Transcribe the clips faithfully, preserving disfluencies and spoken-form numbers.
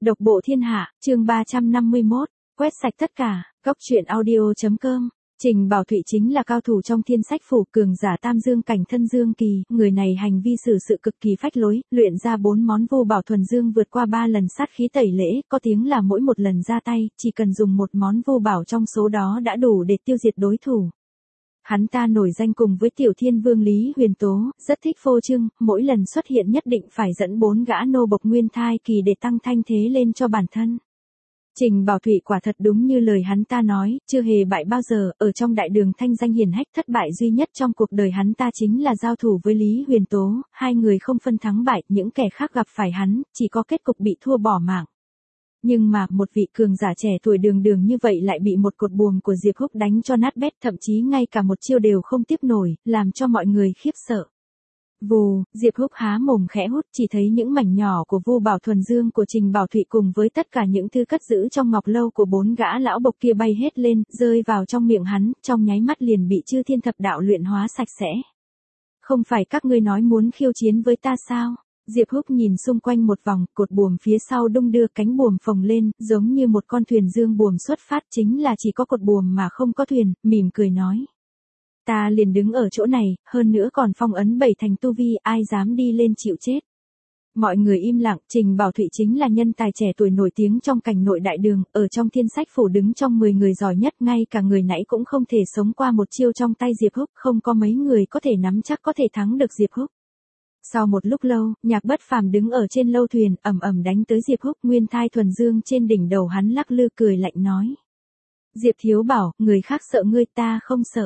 Độc bộ thiên hạ, chương ba trăm năm mươi mốt, quét sạch tất cả, góc truyện audio.com. Trình Bảo Thụy chính là cao thủ trong thiên sách phủ, cường giả tam dương cảnh thân dương kỳ, người này hành vi xử sự cực kỳ phách lối, luyện ra bốn món vô bảo thuần dương vượt qua ba lần sát khí tẩy lễ, có tiếng là mỗi một lần ra tay, chỉ cần dùng một món vô bảo trong số đó đã đủ để tiêu diệt đối thủ. Hắn ta nổi danh cùng với Tiểu Thiên Vương Lý Huyền Tố, rất thích phô trương, mỗi lần xuất hiện nhất định phải dẫn bốn gã nô bộc nguyên thai kỳ để tăng thanh thế lên cho bản thân. Trình Bảo Thụy quả thật đúng như lời hắn ta nói, chưa hề bại bao giờ, ở trong đại đường thanh danh hiển hách, thất bại duy nhất trong cuộc đời hắn ta chính là giao thủ với Lý Huyền Tố, hai người không phân thắng bại, những kẻ khác gặp phải hắn, chỉ có kết cục bị thua bỏ mạng. Nhưng mà, một vị cường giả trẻ tuổi đường đường như vậy lại bị một cột buồm của Diệp Húc đánh cho nát bét, thậm chí ngay cả một chiêu đều không tiếp nổi, làm cho mọi người khiếp sợ. Vù, Diệp Húc há mồm khẽ hút, chỉ thấy những mảnh nhỏ của vô bảo thuần dương của Trình Bảo Thụy cùng với tất cả những thứ cất giữ trong ngọc lâu của bốn gã lão bộc kia bay hết lên, rơi vào trong miệng hắn, trong nháy mắt liền bị chư thiên thập đạo luyện hóa sạch sẽ. Không phải các ngươi nói muốn khiêu chiến với ta sao? Diệp Húc nhìn xung quanh một vòng, cột buồm phía sau đung đưa, cánh buồm phồng lên, giống như một con thuyền dương buồm xuất phát, chính là chỉ có cột buồm mà không có thuyền, mỉm cười nói. Ta liền đứng ở chỗ này, hơn nữa còn phong ấn bảy thành tu vi, ai dám đi lên chịu chết. Mọi người im lặng, Trình Bảo Thụy chính là nhân tài trẻ tuổi nổi tiếng trong cảnh nội đại đường, ở trong thiên sách phủ đứng trong mười người giỏi nhất, ngay cả người nãy cũng không thể sống qua một chiêu trong tay Diệp Húc, không có mấy người có thể nắm chắc có thể thắng được Diệp Húc. Sau một lúc lâu, Nhạc Bất Phàm đứng ở trên lâu thuyền, ầm ầm đánh tới Diệp Húc, nguyên thai thuần dương trên đỉnh đầu hắn lắc lư cười lạnh nói. Diệp thiếu bảo, người khác sợ ngươi, ta không sợ.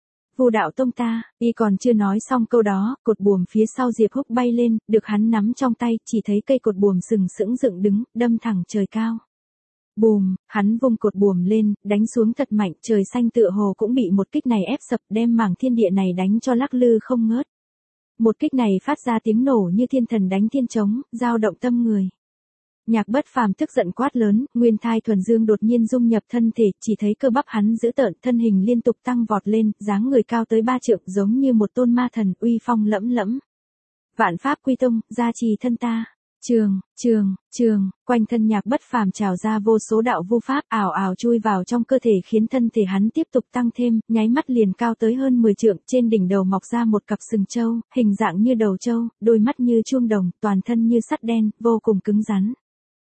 Vu đạo tông ta, y còn chưa nói xong câu đó, cột buồm phía sau Diệp Húc bay lên, được hắn nắm trong tay, chỉ thấy cây cột buồm sừng sững dựng đứng, đâm thẳng trời cao. Bùm, hắn vung cột buồm lên, đánh xuống thật mạnh, trời xanh tựa hồ cũng bị một kích này ép sập, đem mảng thiên địa này đánh cho lắc lư không ngớt. Một kích này phát ra tiếng nổ như thiên thần đánh thiên trống, dao động tâm người. Nhạc Bất Phàm tức giận quát lớn, nguyên thai thuần dương đột nhiên dung nhập thân thể, chỉ thấy cơ bắp hắn dữ tợn, thân hình liên tục tăng vọt lên, dáng người cao tới ba trượng, giống như một tôn ma thần, uy phong lẫm lẫm. Vạn pháp quy tông, gia trì thân ta. Trường, trường, trường, quanh thân Nhạc Bất Phàm trào ra vô số đạo vu pháp, ảo ảo chui vào trong cơ thể khiến thân thể hắn tiếp tục tăng thêm, nháy mắt liền cao tới hơn mười trượng, trên đỉnh đầu mọc ra một cặp sừng trâu, hình dạng như đầu trâu, đôi mắt như chuông đồng, toàn thân như sắt đen, vô cùng cứng rắn.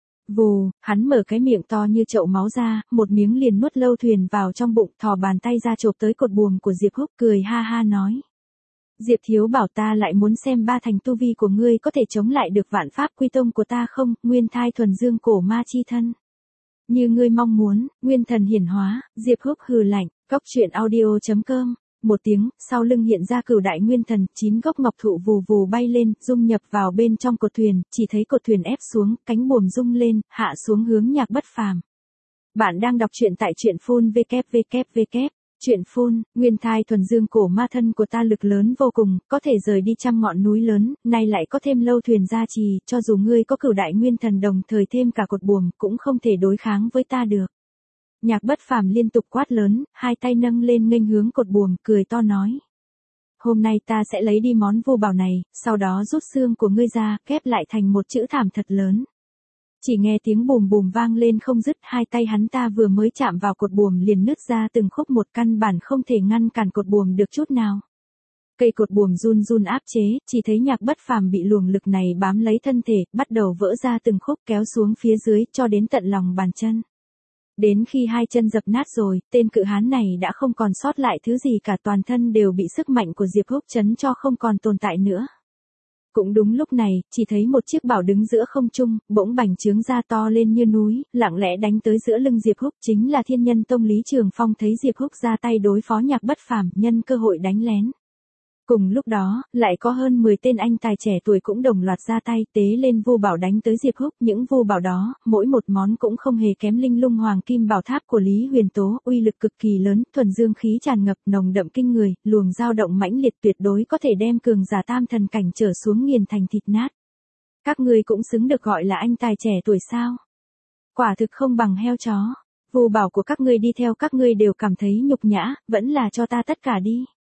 Vù, hắn mở cái miệng to như chậu máu ra, một miếng liền nuốt lâu thuyền vào trong bụng, thò bàn tay ra chộp tới cột buồm của Diệp Húc, cười ha ha nói. Diệp thiếu bảo ta lại muốn xem ba thành tu vi của ngươi có thể chống lại được vạn pháp quy tông của ta không, nguyên thai thuần dương cổ ma chi thân. Như ngươi mong muốn, nguyên thần hiển hóa, Diệp Húc hừ lạnh, góc truyện audio.com. Một tiếng, sau lưng hiện ra cửu đại nguyên thần, chín gốc ngọc thụ vù vù bay lên, dung nhập vào bên trong cột thuyền, chỉ thấy cột thuyền ép xuống, cánh buồm rung lên, hạ xuống hướng Nhạc Bất Phàm. Bạn đang đọc truyện tại truyện phun vê kép vê kép vê kép. Truyện phun, nguyên thai thuần dương cổ ma thân của ta lực lớn vô cùng, có thể rời đi trăm ngọn núi lớn, nay lại có thêm lâu thuyền gia trì, cho dù ngươi có cửu đại nguyên thần đồng thời thêm cả cột buồm, cũng không thể đối kháng với ta được. Nhạc Bất Phàm liên tục quát lớn, hai tay nâng lên nghênh hướng cột buồm, cười to nói. Hôm nay ta sẽ lấy đi món vô bảo này, sau đó rút xương của ngươi ra, ghép lại thành một chữ thảm thật lớn. Chỉ nghe tiếng bùm bùm vang lên không dứt, hai tay hắn ta vừa mới chạm vào cột buồm liền nứt ra từng khúc, một căn bản không thể ngăn cản cột buồm được chút nào. Cây cột buồm run run áp chế, chỉ thấy Nhạc Bất Phàm bị luồng lực này bám lấy thân thể, bắt đầu vỡ ra từng khúc kéo xuống phía dưới, cho đến tận lòng bàn chân. Đến khi hai chân dập nát rồi, tên cự hán này đã không còn sót lại thứ gì cả, toàn thân đều bị sức mạnh của Diệp Húc chấn cho không còn tồn tại nữa. Cũng đúng lúc này, chỉ thấy một chiếc bảo đứng giữa không trung, bỗng bành trướng ra to lên như núi, lặng lẽ đánh tới giữa lưng Diệp Húc, chính là Thiên Nhân Tông Lý Trường Phong, thấy Diệp Húc ra tay đối phó Nhạc Bất Phàm, nhân cơ hội đánh lén. Cùng lúc đó, lại có hơn mười tên anh tài trẻ tuổi cũng đồng loạt ra tay, tế lên vô bảo đánh tới Diệp Húc, những vô bảo đó, mỗi một món cũng không hề kém linh lung hoàng kim bảo tháp của Lý Huyền Tố, uy lực cực kỳ lớn, thuần dương khí tràn ngập, nồng đậm kinh người, luồng dao động mãnh liệt tuyệt đối có thể đem cường giả tam thần cảnh trở xuống nghiền thành thịt nát. Các ngươi cũng xứng được gọi là anh tài trẻ tuổi sao? Quả thực không bằng heo chó. Vô bảo của các ngươi đi theo các ngươi đều cảm thấy nhục nhã, vẫn là cho ta tất cả đi.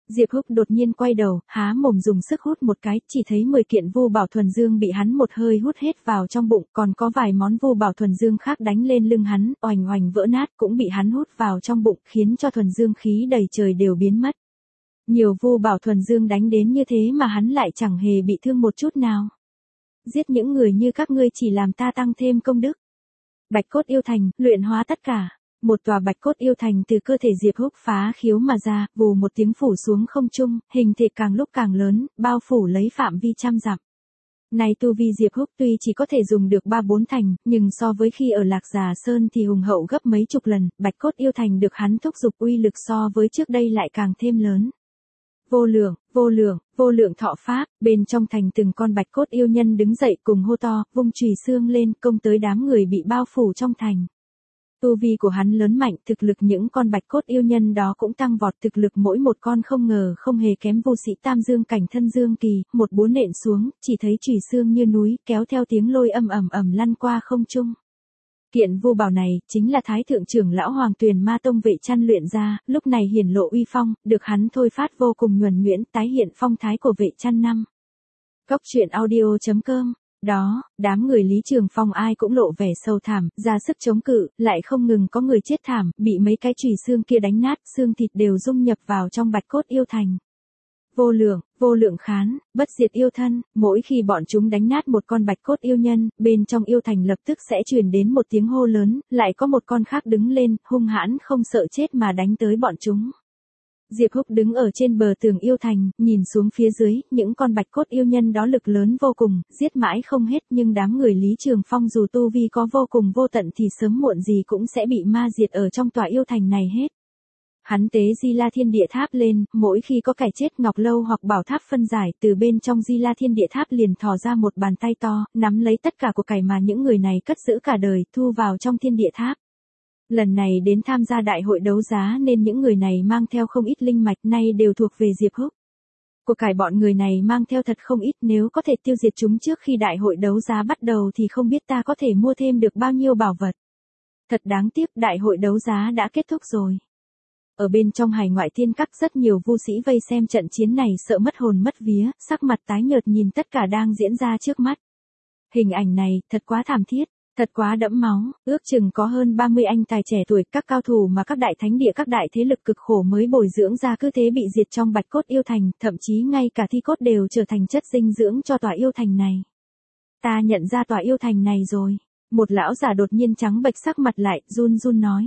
Diệp Húc đột nhiên quay đầu, há mồm dùng sức hút một cái, chỉ thấy mười kiện vô bảo thuần dương bị hắn một hơi hút hết vào trong bụng, còn có vài món vô bảo thuần dương khác đánh lên lưng hắn, oành oành vỡ nát cũng bị hắn hút vào trong bụng, khiến cho thuần dương khí đầy trời đều biến mất. Nhiều vô bảo thuần dương đánh đến như thế mà hắn lại chẳng hề bị thương một chút nào. Giết những người như các ngươi chỉ làm ta tăng thêm công đức. Bạch cốt yêu thành, luyện hóa tất cả. Một tòa bạch cốt yêu thành từ cơ thể Diệp Húc phá khiếu mà ra, vù một tiếng phủ xuống không trung, hình thể càng lúc càng lớn, bao phủ lấy phạm vi trăm dặm. Này tu vi Diệp Húc tuy chỉ có thể dùng được ba bốn thành, nhưng so với khi ở Lạc Già Sơn thì hùng hậu gấp mấy chục lần, bạch cốt yêu thành được hắn thúc giục uy lực so với trước đây lại càng thêm lớn. Vô lượng, vô lượng, vô lượng thọ pháp, bên trong thành từng con bạch cốt yêu nhân đứng dậy cùng hô to, vung chùy xương lên công tới đám người bị bao phủ trong thành. Tu vi của hắn lớn mạnh, thực lực những con bạch cốt yêu nhân đó cũng tăng vọt, thực lực mỗi một con không ngờ không hề kém vô sĩ tam dương cảnh thân dương kỳ, một búa nện xuống, chỉ thấy chùy xương như núi, kéo theo tiếng lôi âm ầm ầm lăn qua không trung. Kiện vô bảo này, chính là Thái Thượng trưởng lão Hoàng Tuyền Ma Tông Vệ Chăn luyện ra, lúc này hiển lộ uy phong, được hắn thôi phát vô cùng nhuần nhuyễn, tái hiện phong thái của Vệ Chăn năm. Cốc truyện audio chấm com. Đó, đám người Lý Trường Phong ai cũng lộ vẻ sầu thảm, ra sức chống cự, lại không ngừng có người chết thảm, bị mấy cái chùy xương kia đánh nát, xương thịt đều dung nhập vào trong bạch cốt yêu thành. Vô lượng, vô lượng khán, bất diệt yêu thân, mỗi khi bọn chúng đánh nát một con bạch cốt yêu nhân, bên trong yêu thành lập tức sẽ truyền đến một tiếng hô lớn, lại có một con khác đứng lên, hung hãn không sợ chết mà đánh tới bọn chúng. Diệp Húc đứng ở trên bờ tường yêu thành, nhìn xuống phía dưới, những con bạch cốt yêu nhân đó lực lớn vô cùng, giết mãi không hết, nhưng đám người Lý Trường Phong dù tu vi có vô cùng vô tận thì sớm muộn gì cũng sẽ bị ma diệt ở trong tòa yêu thành này hết. Hắn tế Di La Thiên Địa Tháp lên, mỗi khi có kẻ chết ngọc lâu hoặc bảo tháp phân giải, từ bên trong Di La Thiên Địa Tháp liền thò ra một bàn tay to, nắm lấy tất cả của cải mà những người này cất giữ cả đời, thu vào trong Thiên Địa Tháp. Lần này đến tham gia đại hội đấu giá nên những người này mang theo không ít linh mạch, nay đều thuộc về Diệp Húc. Của cải bọn người này mang theo thật không ít, nếu có thể tiêu diệt chúng trước khi đại hội đấu giá bắt đầu thì không biết ta có thể mua thêm được bao nhiêu bảo vật. Thật đáng tiếc, đại hội đấu giá đã kết thúc rồi. Ở bên trong Hải Ngoại Thiên Các rất nhiều vu sĩ vây xem trận chiến này sợ mất hồn mất vía, sắc mặt tái nhợt nhìn tất cả đang diễn ra trước mắt. Hình ảnh này, thật quá thảm thiết. Thật quá đẫm máu, ước chừng có hơn ba mươi anh tài trẻ tuổi, các cao thủ mà các đại thánh địa các đại thế lực cực khổ mới bồi dưỡng ra cứ thế bị diệt trong bạch cốt yêu thành, thậm chí ngay cả thi cốt đều trở thành chất dinh dưỡng cho tòa yêu thành này. Ta nhận ra tòa yêu thành này rồi. Một lão già đột nhiên trắng bệch sắc mặt lại, run run nói.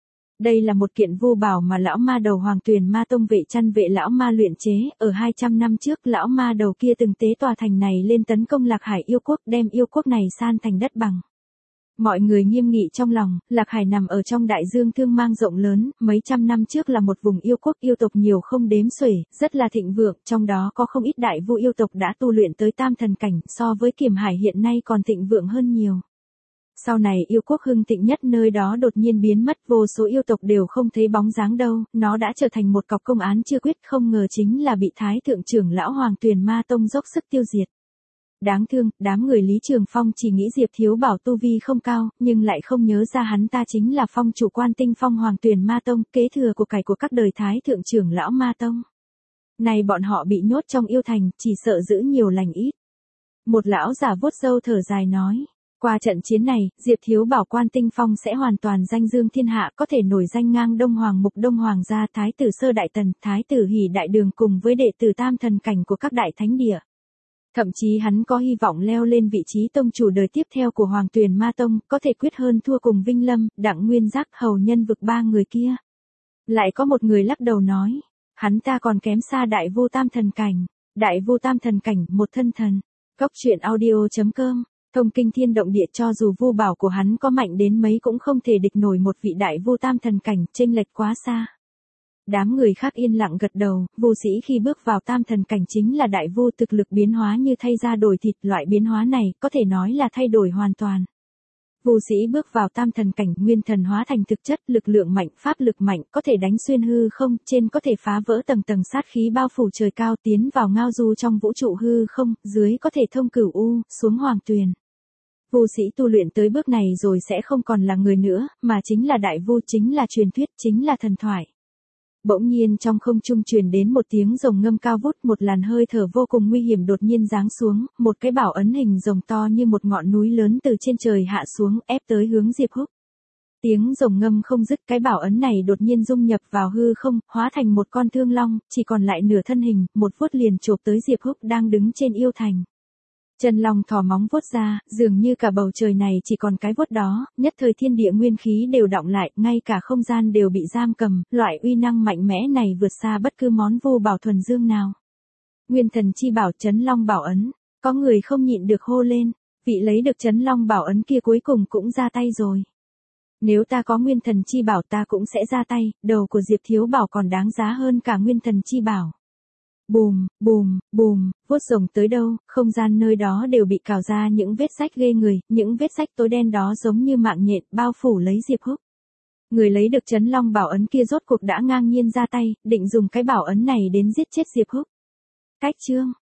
Đây là một kiện vô bảo mà lão ma đầu Hoàng Tuyền Ma Tông Vệ Chăn Vệ lão ma luyện chế, ở hai trăm năm trước lão ma đầu kia từng tế tòa thành này lên tấn công Lạc Hải yêu quốc, đem yêu quốc này san thành đất bằng. Mọi người nghiêm nghị trong lòng, Lạc Hải nằm ở trong đại dương thương mang rộng lớn, mấy trăm năm trước là một vùng yêu quốc yêu tộc nhiều không đếm xuể, rất là thịnh vượng, trong đó có không ít đại vu yêu tộc đã tu luyện tới tam thần cảnh, so với Kiềm Hải hiện nay còn thịnh vượng hơn nhiều. Sau này yêu quốc hưng thịnh nhất nơi đó đột nhiên biến mất, vô số yêu tộc đều không thấy bóng dáng đâu, nó đã trở thành một cọc công án chưa quyết, không ngờ chính là bị Thái Thượng trưởng lão Hoàng Tuyền Ma Tông dốc sức tiêu diệt. Đáng thương, đám người Lý Trường Phong chỉ nghĩ Diệp Thiếu Bảo tu vi không cao, nhưng lại không nhớ ra hắn ta chính là phong chủ Quan Tinh Phong Hoàng Tuyền Ma Tông, kế thừa của cải của các đời Thái Thượng trưởng lão Ma Tông. Này bọn họ bị nhốt trong yêu thành, chỉ sợ giữ nhiều lành ít. Một lão giả vuốt râu thở dài nói, qua trận chiến này, Diệp Thiếu Bảo Quan Tinh Phong sẽ hoàn toàn danh dương thiên hạ, có thể nổi danh ngang Đông Hoàng Mục Đông Hoàng gia, Thái tử Sơ Đại Tần, Thái tử Hỷ Đại Đường cùng với đệ tử tam thần cảnh của các đại thánh địa. Thậm chí hắn có hy vọng leo lên vị trí tông chủ đời tiếp theo của Hoàng Tuyền Ma Tông, có thể quyết hơn thua cùng Vinh Lâm, Đặng Nguyên Giác, Hầu Nhân Vực ba người kia. Lại có một người lắc đầu nói, hắn ta còn kém xa đại vu tam thần cảnh, đại vu tam thần cảnh, một thân thần. Cốc truyện audio chấm com, thông kinh thiên động địa, cho dù vu bảo của hắn có mạnh đến mấy cũng không thể địch nổi một vị đại vu tam thần cảnh, chênh lệch quá xa. Đám người khác yên lặng gật đầu, vu sĩ khi bước vào tam thần cảnh chính là đại vu, thực lực biến hóa như thay da đổi thịt, loại biến hóa này có thể nói là thay đổi hoàn toàn. Vu sĩ bước vào tam thần cảnh, nguyên thần hóa thành thực chất, lực lượng mạnh, pháp lực mạnh, có thể đánh xuyên hư không, trên có thể phá vỡ tầng tầng sát khí bao phủ trời cao, tiến vào ngao du trong vũ trụ hư không, dưới có thể thông cửu u, xuống hoàng tuyền. Vu sĩ tu luyện tới bước này rồi sẽ không còn là người nữa, mà chính là đại vu, chính là truyền thuyết, chính là thần thoại. Bỗng nhiên trong không trung truyền đến một tiếng rồng ngâm cao vút, một làn hơi thở vô cùng nguy hiểm đột nhiên giáng xuống, một cái bảo ấn hình rồng to như một ngọn núi lớn từ trên trời hạ xuống, ép tới hướng Diệp Húc. Tiếng rồng ngâm không dứt, cái bảo ấn này đột nhiên dung nhập vào hư không, hóa thành một con thương long, chỉ còn lại nửa thân hình, một vuốt liền chộp tới Diệp Húc đang đứng trên yêu thành. Chân long thò móng vuốt ra, dường như cả bầu trời này chỉ còn cái vuốt đó, nhất thời thiên địa nguyên khí đều đọng lại, ngay cả không gian đều bị giam cầm, loại uy năng mạnh mẽ này vượt xa bất cứ món vô bảo thuần dương nào. Nguyên thần chi bảo Chấn Long bảo ấn, có người không nhịn được hô lên, vị lấy được Chấn Long bảo ấn kia cuối cùng cũng ra tay rồi. Nếu ta có nguyên thần chi bảo ta cũng sẽ ra tay, đầu của Diệp Thiếu Bảo còn đáng giá hơn cả nguyên thần chi bảo. Bùm, bùm, bùm, vuốt rồng tới đâu, không gian nơi đó đều bị cào ra những vết rách ghê người, những vết rách tối đen đó giống như mạng nhện bao phủ lấy Diệp Húc. Người lấy được Chấn Long bảo ấn kia rốt cuộc đã ngang nhiên ra tay, định dùng cái bảo ấn này đến giết chết Diệp Húc. Cách chương